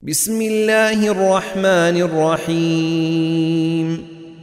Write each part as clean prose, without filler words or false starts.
بسم الله الرحمن الرحيم.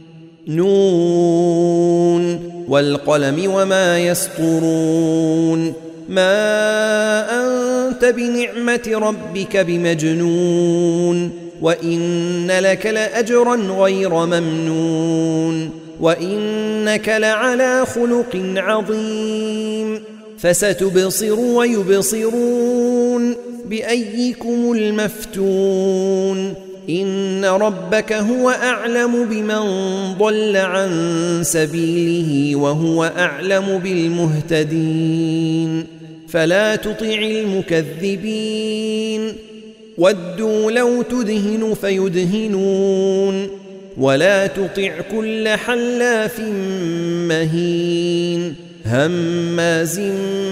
نون والقلم وما يسطرون. ما أنت بنعمة ربك بمجنون، وإن لك لأجرا غير ممنون، وإنك لعلى خلق عظيم. فستبصر ويبصرون بأيكم المفتون. إن ربك هو أعلم بمن ضل عن سبيله وهو أعلم بالمهتدين. فلا تطع المكذبين. ودوا لو تدهن فيدهنون، ولا تطع كل حلاف مهين هماز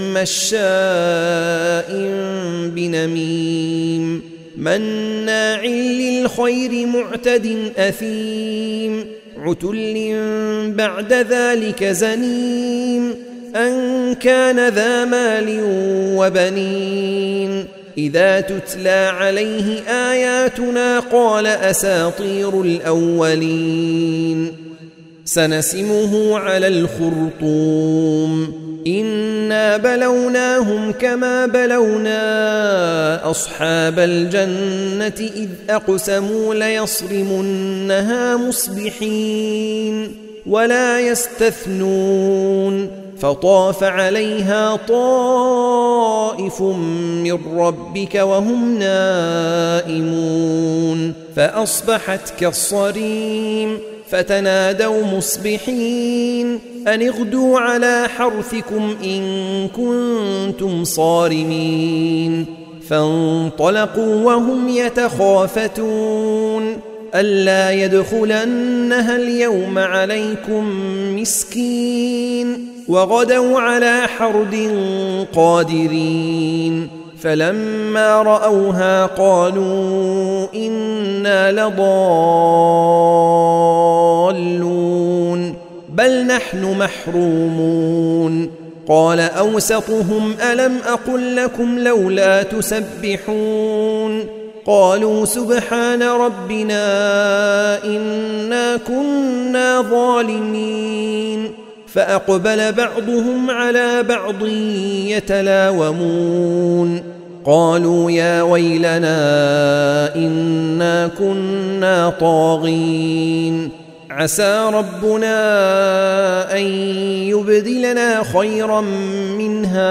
مشاء بنميم مناع للخير معتد أثيم عتل بعد ذلك زنيم أن كان ذا مال وبنين. إذا تتلى عليه آياتنا قال أساطير الأولين. سنسمه على الخرطوم. إنا بلوناهم كما بلونا أصحاب الجنة إذ أقسموا ليصرمنها مصبحين ولا يستثنون. فطاف عليها طائف من ربك وهم نائمون فأصبحت كالصريم. فتنادوا مصبحين أن اغدوا على حرثكم إن كنتم صارمين. فانطلقوا وهم يتخافتون ألا يدخلنها اليوم عليكم مسكين. وغدوا على حرد قادرين. فلما رأوها قالوا إنا لضالون بل نحن محرومون. قال أوسطهم ألم أقل لكم لولا تسبحون. قالوا سبحان ربنا إنا كنا ظالمين. فأقبل بعضهم على بعض يتلاومون قالوا يا ويلنا إنا كنا طاغين. عسى ربنا أن يبدلنا خيرا منها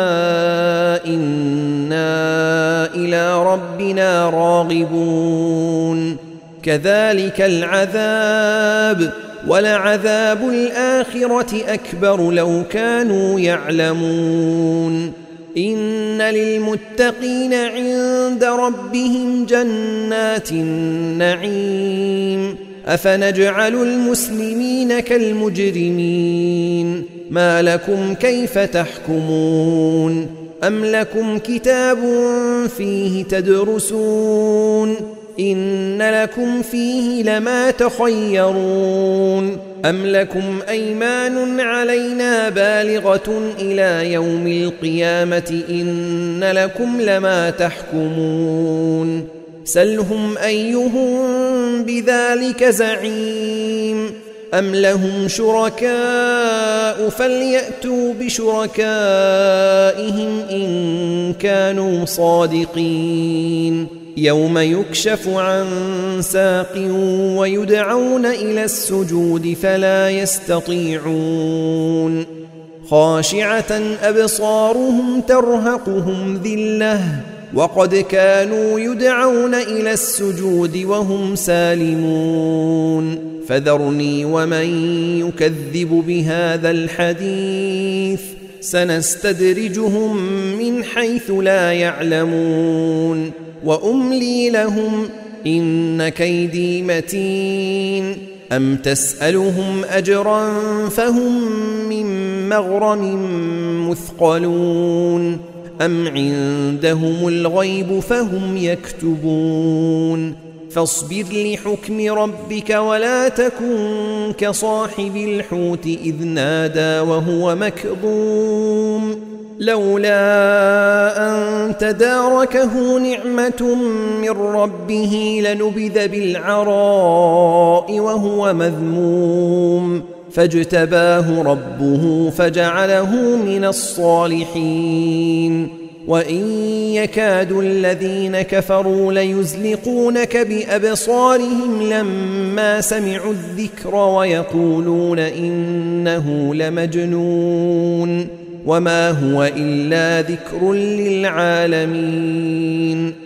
إنا إلى ربنا راغبون. كذلك العذاب ولعذاب الآخرة أكبر لو كانوا يعلمون. إن للمتقين عند ربهم جنات النعيم. أفنجعل المسلمين كالمجرمين. ما لكم كيف تحكمون؟ أم لكم كتاب فيه تدرسون إن لكم فيه لما تخيرون. أم لكم أيمان علينا بالغة إلى يوم القيامة إن لكم لما تحكمون. سلهم أيهم بذلك زعيم. أم لهم شركاء فليأتوا بشركائهم إن كانوا صادقين. يوم يكشف عن ساق ويدعون إلى السجود فلا يستطيعون. خاشعة أبصارهم ترهقهم ذلة وقد كانوا يدعون إلى السجود وهم سالمون. فذرني ومن يكذب بهذا الحديث سنستدرجهم من حيث لا يعلمون وأملي لهم إن كيدي متين. أم تسألهم أجرا فهم من مغرم مثقلون أم عندهم الغيب فهم يكتبون. فاصبر لحكم ربك ولا تكن كصاحب الحوت إذ نادى وهو مكظوم لولا أن تداركه نعمة من ربه لنبذ بالعراء وهو مذموم فاجتباه ربه فجعله من الصالحين وإن يكاد الذين كفروا ليزلقونك بأبصارهم لما سمعوا الذكر ويقولون إنه لمجنون وما هو إلا ذكر للعالمين